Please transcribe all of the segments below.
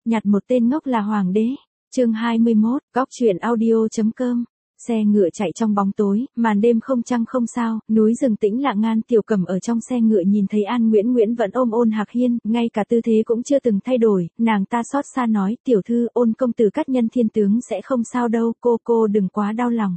Nhặt một tên ngốc là hoàng đế. Chương 21, Góc truyện audio.com. Xe ngựa chạy trong bóng tối, màn đêm không trăng không sao, núi rừng tĩnh lặng. An Tiểu Cầm ở trong xe ngựa nhìn thấy An Nguyễn Nguyễn vẫn ôm Ôn Hạc Hiên, ngay cả tư thế cũng chưa từng thay đổi, nàng ta xót xa nói, tiểu thư, Ôn công tử cắt nhân thiên tướng sẽ không sao đâu, cô đừng quá đau lòng.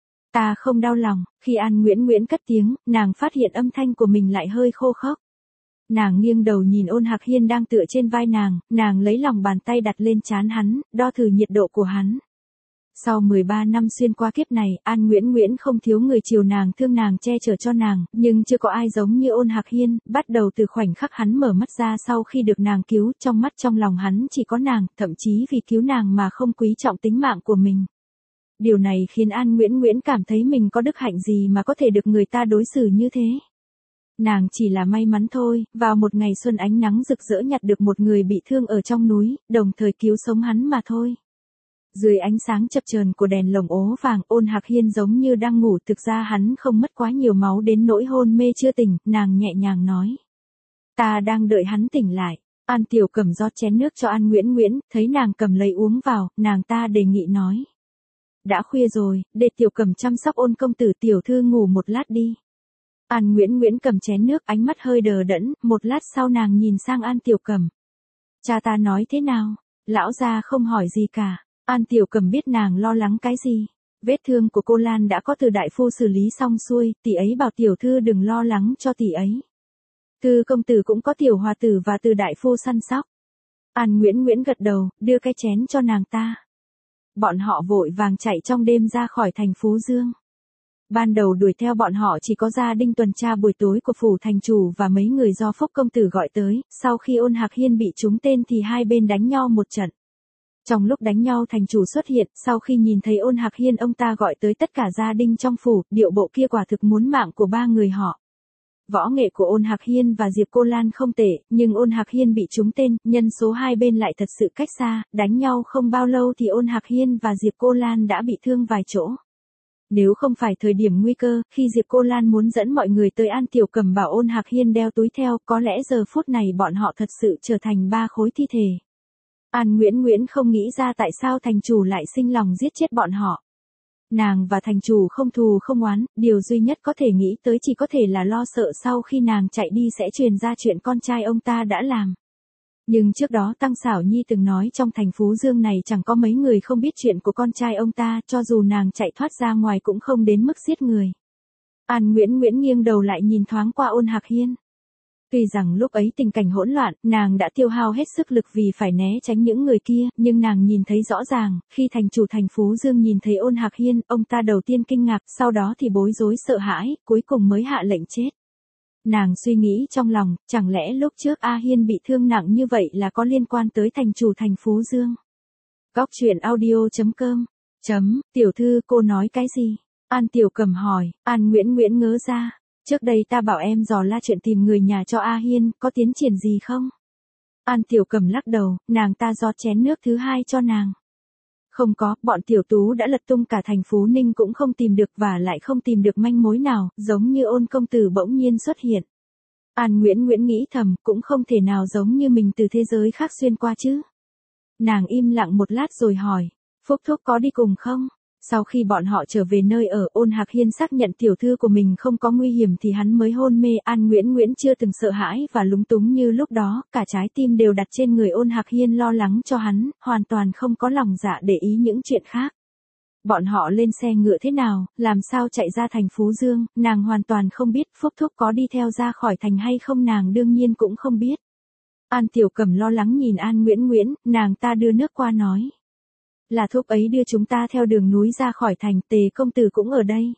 Ta không đau lòng. Khi An Nguyễn Nguyễn cất tiếng, nàng phát hiện âm thanh của mình lại hơi khô khốc. Nàng nghiêng đầu nhìn Ôn Hạc Hiên đang tựa trên vai nàng lấy lòng bàn tay đặt lên trán hắn, đo thử nhiệt độ của hắn. Sau 13 năm xuyên qua kiếp này, An Nguyễn Nguyễn không thiếu người chiều nàng thương nàng che chở cho nàng, nhưng chưa có ai giống như Ôn Hạc Hiên, bắt đầu từ khoảnh khắc hắn mở mắt ra sau khi được nàng cứu, trong mắt trong lòng hắn chỉ có nàng, thậm chí vì cứu nàng mà không quý trọng tính mạng của mình. Điều này khiến An Nguyễn Nguyễn cảm thấy mình có đức hạnh gì mà có thể được người ta đối xử như thế. Nàng chỉ là may mắn thôi, vào một ngày xuân ánh nắng rực rỡ nhặt được một người bị thương ở trong núi, đồng thời cứu sống hắn mà thôi. Dưới ánh sáng chập chờn của đèn lồng ố vàng, Ôn Hạc Hiên giống như đang ngủ, thực ra hắn không mất quá nhiều máu đến nỗi hôn mê chưa tỉnh, nàng nhẹ nhàng nói. Ta đang đợi hắn tỉnh lại. An Tiểu Cầm rót chén nước cho An Nguyễn Nguyễn, thấy nàng cầm lấy uống vào, nàng ta đề nghị nói. Đã khuya rồi, để Tiểu Cầm chăm sóc Ôn công tử, tiểu thư ngủ một lát đi. An Nguyễn Nguyễn cầm chén nước, ánh mắt hơi đờ đẫn, một lát sau nàng nhìn sang An Tiểu Cầm. Cha ta nói thế nào? Lão gia không hỏi gì cả. An Tiểu Cầm biết nàng lo lắng cái gì. Vết thương của cô Lan đã có từ đại phu xử lý xong xuôi, tỷ ấy bảo tiểu thư đừng lo lắng cho tỷ ấy. Từ công tử cũng có tiểu hòa tử và từ đại phu săn sóc. An Nguyễn Nguyễn gật đầu, đưa cái chén cho nàng ta. Bọn họ vội vàng chạy trong đêm ra khỏi thành Phú Dương. Ban đầu đuổi theo bọn họ chỉ có gia đình tuần tra buổi tối của phủ thành chủ và mấy người do Phúc công tử gọi tới, sau khi Ôn Hạc Hiên bị trúng tên thì hai bên đánh nhau một trận. Trong lúc đánh nhau thành chủ xuất hiện, sau khi nhìn thấy Ôn Hạc Hiên ông ta gọi tới tất cả gia đình trong phủ, điệu bộ kia quả thực muốn mạng của ba người họ. Võ nghệ của Ôn Hạc Hiên và Diệp Cô Lan không tệ, nhưng Ôn Hạc Hiên bị trúng tên, nhân số hai bên lại thật sự cách xa, đánh nhau không bao lâu thì Ôn Hạc Hiên và Diệp Cô Lan đã bị thương vài chỗ. Nếu không phải thời điểm nguy cơ, khi Diệp Cô Lan muốn dẫn mọi người tới, An Tiểu Cầm bảo Ôn Hạc Hiên đeo túi theo, có lẽ giờ phút này bọn họ thật sự trở thành ba khối thi thể. An Nguyễn Nguyễn không nghĩ ra tại sao thành chủ lại sinh lòng giết chết bọn họ. Nàng và thành chủ không thù không oán, điều duy nhất có thể nghĩ tới chỉ có thể là lo sợ sau khi nàng chạy đi sẽ truyền ra chuyện con trai ông ta đã làm. Nhưng trước đó Tăng Xảo Nhi từng nói trong thành Phú Dương này chẳng có mấy người không biết chuyện của con trai ông ta, cho dù nàng chạy thoát ra ngoài cũng không đến mức giết người. An Nguyễn Nguyễn nghiêng đầu lại nhìn thoáng qua Ôn Hạc Hiên. Tuy rằng lúc ấy tình cảnh hỗn loạn, nàng đã tiêu hao hết sức lực vì phải né tránh những người kia, nhưng nàng nhìn thấy rõ ràng, khi thành chủ thành Phú Dương nhìn thấy Ôn Hạc Hiên, ông ta đầu tiên kinh ngạc, sau đó thì bối rối sợ hãi, cuối cùng mới hạ lệnh chết. Nàng suy nghĩ trong lòng, chẳng lẽ lúc trước A Hiên bị thương nặng như vậy là có liên quan tới thành chủ thành Phú Dương? Góc truyện audio.com. Tiểu thư, cô nói cái gì? An Tiểu Cầm hỏi. An Nguyễn Nguyễn ngớ ra. Trước đây ta bảo em dò la chuyện tìm người nhà cho A Hiên, có tiến triển gì không? An Tiểu Cầm lắc đầu, nàng ta rót chén nước thứ hai cho nàng. Không có, bọn tiểu tú đã lật tung cả thành Phú Ninh cũng không tìm được và lại không tìm được manh mối nào, giống như Ôn công tử bỗng nhiên xuất hiện. An Nguyễn Nguyễn nghĩ thầm, cũng không thể nào giống như mình từ thế giới khác xuyên qua chứ. Nàng im lặng một lát rồi hỏi, Phúc Thúc có đi cùng không? Sau khi bọn họ trở về nơi ở, Ôn Hạc Hiên xác nhận tiểu thư của mình không có nguy hiểm thì hắn mới hôn mê. An Nguyễn Nguyễn chưa từng sợ hãi và lúng túng như lúc đó, cả trái tim đều đặt trên người Ôn Hạc Hiên lo lắng cho hắn, hoàn toàn không có lòng dạ để ý những chuyện khác. Bọn họ lên xe ngựa thế nào, làm sao chạy ra thành Phú Dương, nàng hoàn toàn không biết. Phúc Thúc có đi theo ra khỏi thành hay không nàng đương nhiên cũng không biết. An Tiểu Cầm lo lắng nhìn An Nguyễn Nguyễn, nàng ta đưa nước qua nói. Là thúc ấy đưa chúng ta theo đường núi ra khỏi thành, Tề công tử cũng ở đây.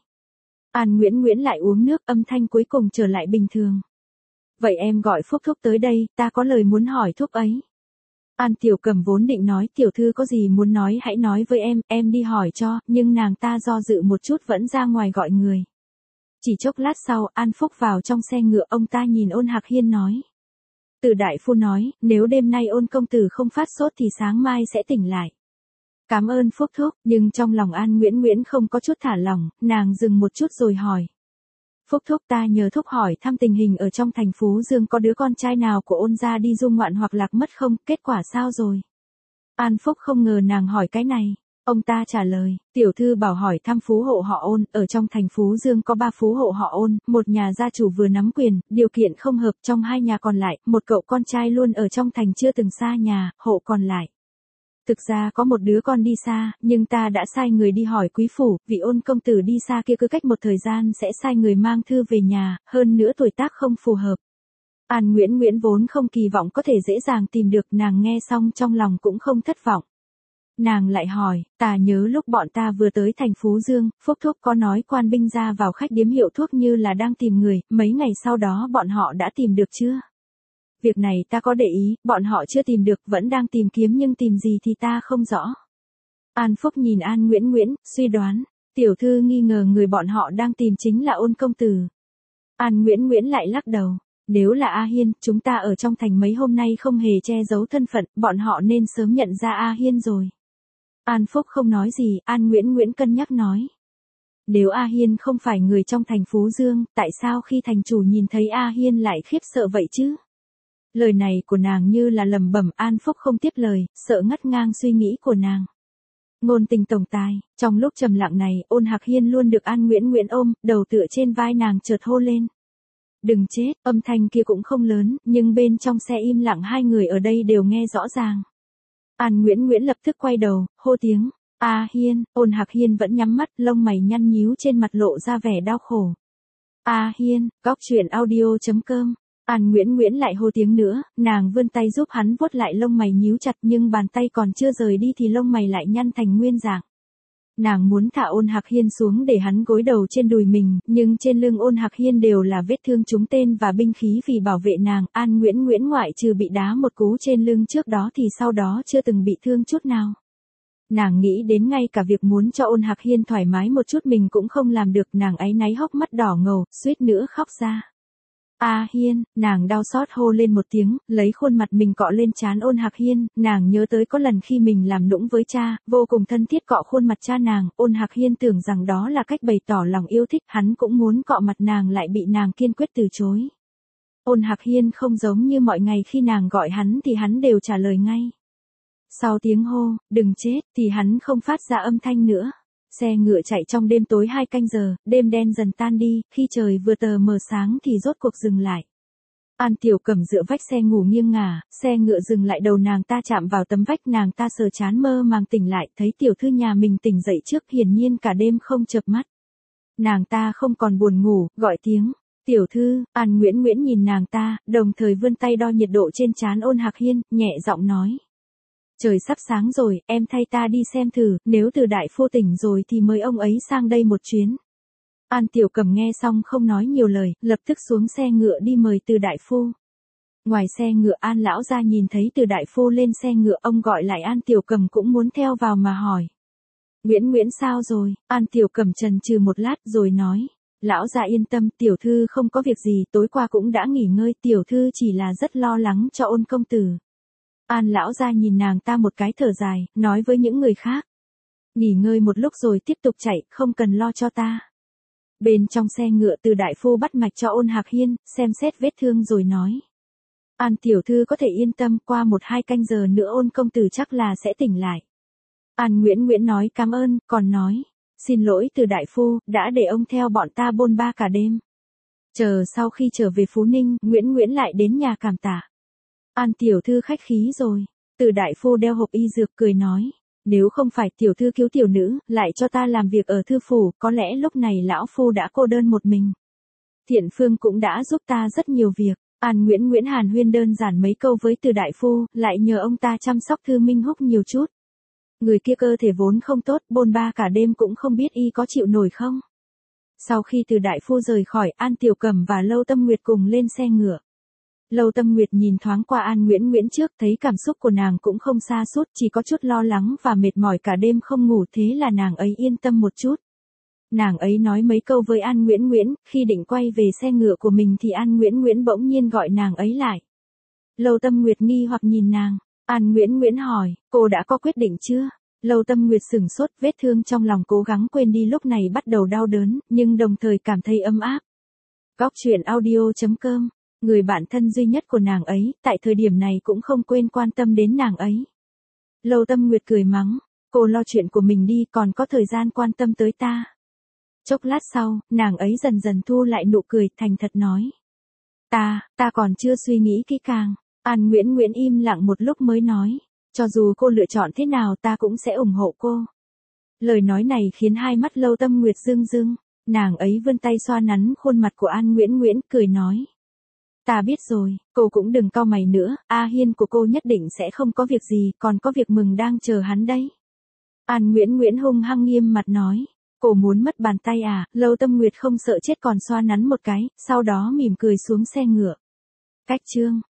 An Nguyễn Nguyễn lại uống nước, âm thanh cuối cùng trở lại bình thường. Vậy em gọi Phúc Thúc tới đây, ta có lời muốn hỏi thúc ấy. An Tiểu Cầm vốn định nói tiểu thư có gì muốn nói hãy nói với em đi hỏi cho, nhưng nàng ta do dự một chút vẫn ra ngoài gọi người. Chỉ chốc lát sau, An Phúc vào trong xe ngựa, ông ta nhìn Ôn Hạc Hiên nói. Từ đại phu nói, nếu đêm nay Ôn công tử không phát sốt thì sáng mai sẽ tỉnh lại. Cảm ơn Phúc Thúc, nhưng trong lòng An Nguyễn Nguyễn không có chút thả lỏng, nàng dừng một chút rồi hỏi. Phúc Thúc, ta nhờ Thúc hỏi thăm tình hình ở trong thành Phú Dương có đứa con trai nào của Ôn gia đi du ngoạn hoặc lạc mất không, kết quả sao rồi? An Phúc không ngờ nàng hỏi cái này. Ông ta trả lời, tiểu thư bảo hỏi thăm phú hộ họ Ôn, ở trong thành Phú Dương có 3 phú hộ họ Ôn, một nhà gia chủ vừa nắm quyền, điều kiện không hợp, trong 2 nhà còn lại, một cậu con trai luôn ở trong thành chưa từng xa nhà, hộ còn lại. Thực ra có một đứa con đi xa, nhưng ta đã sai người đi hỏi quý phủ, vị Ôn công tử đi xa kia cứ cách một thời gian sẽ sai người mang thư về nhà, hơn nữa tuổi tác không phù hợp. An Nguyễn vốn không kỳ vọng có thể dễ dàng tìm được, nàng nghe xong trong lòng cũng không thất vọng. Nàng lại hỏi, ta nhớ lúc bọn ta vừa tới thành Phú Dương, Phúc Thúc có nói quan binh ra vào khách điếm hiệu thuốc như là đang tìm người, mấy ngày sau đó bọn họ đã tìm được chưa? Việc này ta có để ý, bọn họ chưa tìm được, vẫn đang tìm kiếm nhưng tìm gì thì ta không rõ. An Phúc nhìn An Nguyễn, suy đoán, tiểu thư nghi ngờ người bọn họ đang tìm chính là Ôn công tử. An Nguyễn lại lắc đầu. Nếu là A Hiên, chúng ta ở trong thành mấy hôm nay không hề che giấu thân phận, bọn họ nên sớm nhận ra A Hiên rồi. An Phúc không nói gì, An Nguyễn cân nhắc nói. Nếu A Hiên không phải người trong thành Phú Dương, tại sao khi thành chủ nhìn thấy A Hiên lại khiếp sợ vậy chứ? Lời này của nàng như là lẩm bẩm, An Phúc không tiếp lời, sợ ngắt ngang suy nghĩ của nàng. Ngôn tình tổng tài, trong lúc trầm lặng này, Ôn Hạc Hiên luôn được An Nguyễn ôm, đầu tựa trên vai nàng chợt hô lên. Đừng chết, âm thanh kia cũng không lớn, nhưng bên trong xe im lặng hai người ở đây đều nghe rõ ràng. An Nguyễn lập tức quay đầu, hô tiếng, A Hiên, Ôn Hạc Hiên vẫn nhắm mắt, lông mày nhăn nhíu trên mặt lộ ra vẻ đau khổ. A Hiên, góc truyện audio.com. An Nguyễn lại hô tiếng nữa, nàng vươn tay giúp hắn vuốt lại lông mày nhíu chặt nhưng bàn tay còn chưa rời đi thì lông mày lại nhăn thành nguyên dạng. Nàng muốn thả Ôn Hạc Hiên xuống để hắn gối đầu trên đùi mình, nhưng trên lưng Ôn Hạc Hiên đều là vết thương trúng tên và binh khí vì bảo vệ nàng. An Nguyễn ngoại trừ bị đá một cú trên lưng trước đó thì sau đó chưa từng bị thương chút nào. Nàng nghĩ đến ngay cả việc muốn cho Ôn Hạc Hiên thoải mái một chút mình cũng không làm được, nàng áy náy hốc mắt đỏ ngầu, suýt nữa khóc ra. A Hiên, nàng đau xót hô lên một tiếng, lấy khuôn mặt mình cọ lên trán Ôn Hạc Hiên, nàng nhớ tới có lần khi mình làm nũng với cha, vô cùng thân thiết cọ khuôn mặt cha nàng, Ôn Hạc Hiên tưởng rằng đó là cách bày tỏ lòng yêu thích, hắn cũng muốn cọ mặt nàng lại bị nàng kiên quyết từ chối. Ôn Hạc Hiên không giống như mọi ngày khi nàng gọi hắn thì hắn đều trả lời ngay. Sau tiếng hô, đừng chết, thì hắn không phát ra âm thanh nữa. Xe ngựa chạy trong đêm tối 2 canh giờ, đêm đen dần tan đi, khi trời vừa tờ mờ sáng thì rốt cuộc dừng lại. An Tiểu Cẩm dựa vách xe ngủ nghiêng ngả, xe ngựa dừng lại đầu nàng ta chạm vào tấm vách, nàng ta sờ chán mơ màng tỉnh lại, thấy tiểu thư nhà mình tỉnh dậy trước, hiển nhiên cả đêm không chợp mắt. Nàng ta không còn buồn ngủ, gọi tiếng, tiểu thư. An Nguyễn nhìn nàng ta, đồng thời vươn tay đo nhiệt độ trên trán Ôn Hạc Hiên, nhẹ giọng nói. Trời sắp sáng rồi, em thay ta đi xem thử, nếu Từ đại phu tỉnh rồi thì mời ông ấy sang đây một chuyến. An Tiểu Cẩm nghe xong không nói nhiều lời, lập tức xuống xe ngựa đi mời Từ đại phu. Ngoài xe ngựa An lão gia nhìn thấy Từ đại phu lên xe ngựa, ông gọi lại An Tiểu Cẩm cũng muốn theo vào mà hỏi. Nguyễn sao rồi? An Tiểu Cẩm chần chừ một lát rồi nói. Lão gia yên tâm, tiểu thư không có việc gì, tối qua cũng đã nghỉ ngơi, tiểu thư chỉ là rất lo lắng cho Ôn công tử. An lão gia nhìn nàng ta một cái thở dài, nói với những người khác. Nghỉ ngơi một lúc rồi tiếp tục chạy, không cần lo cho ta. Bên trong xe ngựa Từ đại phu bắt mạch cho Ôn Hạc Hiên, xem xét vết thương rồi nói. An tiểu thư có thể yên tâm, qua 1-2 canh giờ nữa Ôn công tử chắc là sẽ tỉnh lại. An Nguyễn nói cảm ơn, còn nói. Xin lỗi Từ đại phu, đã để ông theo bọn ta bôn ba cả đêm. Chờ sau khi trở về Phú Ninh, Nguyễn lại đến nhà cảm tạ. An tiểu thư khách khí rồi. Từ đại phu đeo hộp y dược cười nói. Nếu không phải tiểu thư cứu tiểu nữ, lại cho ta làm việc ở thư phủ, có lẽ lúc này lão phu đã cô đơn một mình. Thiện Phương cũng đã giúp ta rất nhiều việc. An Nguyễn hàn huyên đơn giản mấy câu với Từ đại phu, lại nhờ ông ta chăm sóc Thư Minh Húc nhiều chút. Người kia cơ thể vốn không tốt, bôn ba cả đêm cũng không biết y có chịu nổi không. Sau khi Từ đại phu rời khỏi, An Tiểu Cẩm và Lâu Tâm Nguyệt cùng lên xe ngựa. Lâu Tâm Nguyệt nhìn thoáng qua An Nguyễn trước, thấy cảm xúc của nàng cũng không sa sút, chỉ có chút lo lắng và mệt mỏi cả đêm không ngủ, thế là nàng ấy yên tâm một chút. Nàng ấy nói mấy câu với An Nguyễn, khi định quay về xe ngựa của mình thì An Nguyễn bỗng nhiên gọi nàng ấy lại. Lâu Tâm Nguyệt nghi hoặc nhìn nàng, An Nguyễn hỏi, cô đã có quyết định chưa? Lâu Tâm Nguyệt sửng sốt, vết thương trong lòng cố gắng quên đi lúc này bắt đầu đau đớn, nhưng đồng thời cảm thấy ấm áp. Góc truyện audio.com. Người bạn thân duy nhất của nàng ấy, tại thời điểm này cũng không quên quan tâm đến nàng ấy. Lâu Tâm Nguyệt cười mắng, cô lo chuyện của mình đi, còn có thời gian quan tâm tới ta. Chốc lát sau, nàng ấy dần dần thu lại nụ cười, thành thật nói. Ta còn chưa suy nghĩ kỹ càng. An Nguyễn Nguyễn im lặng một lúc mới nói, cho dù cô lựa chọn thế nào ta cũng sẽ ủng hộ cô. Lời nói này khiến hai mắt Lâu Tâm Nguyệt rưng rưng, nàng ấy vươn tay xoa nắn khuôn mặt của An Nguyễn Nguyễn, cười nói. Ta biết rồi, cô cũng đừng cau mày nữa, A Hiên của cô nhất định sẽ không có việc gì, còn có việc mừng đang chờ hắn đấy. An Nguyễn Nguyễn hung hăng nghiêm mặt nói, cô muốn mất bàn tay à? Lâu Tâm Nguyệt không sợ chết còn xoa nắn một cái, sau đó mỉm cười xuống xe ngựa. Cách chương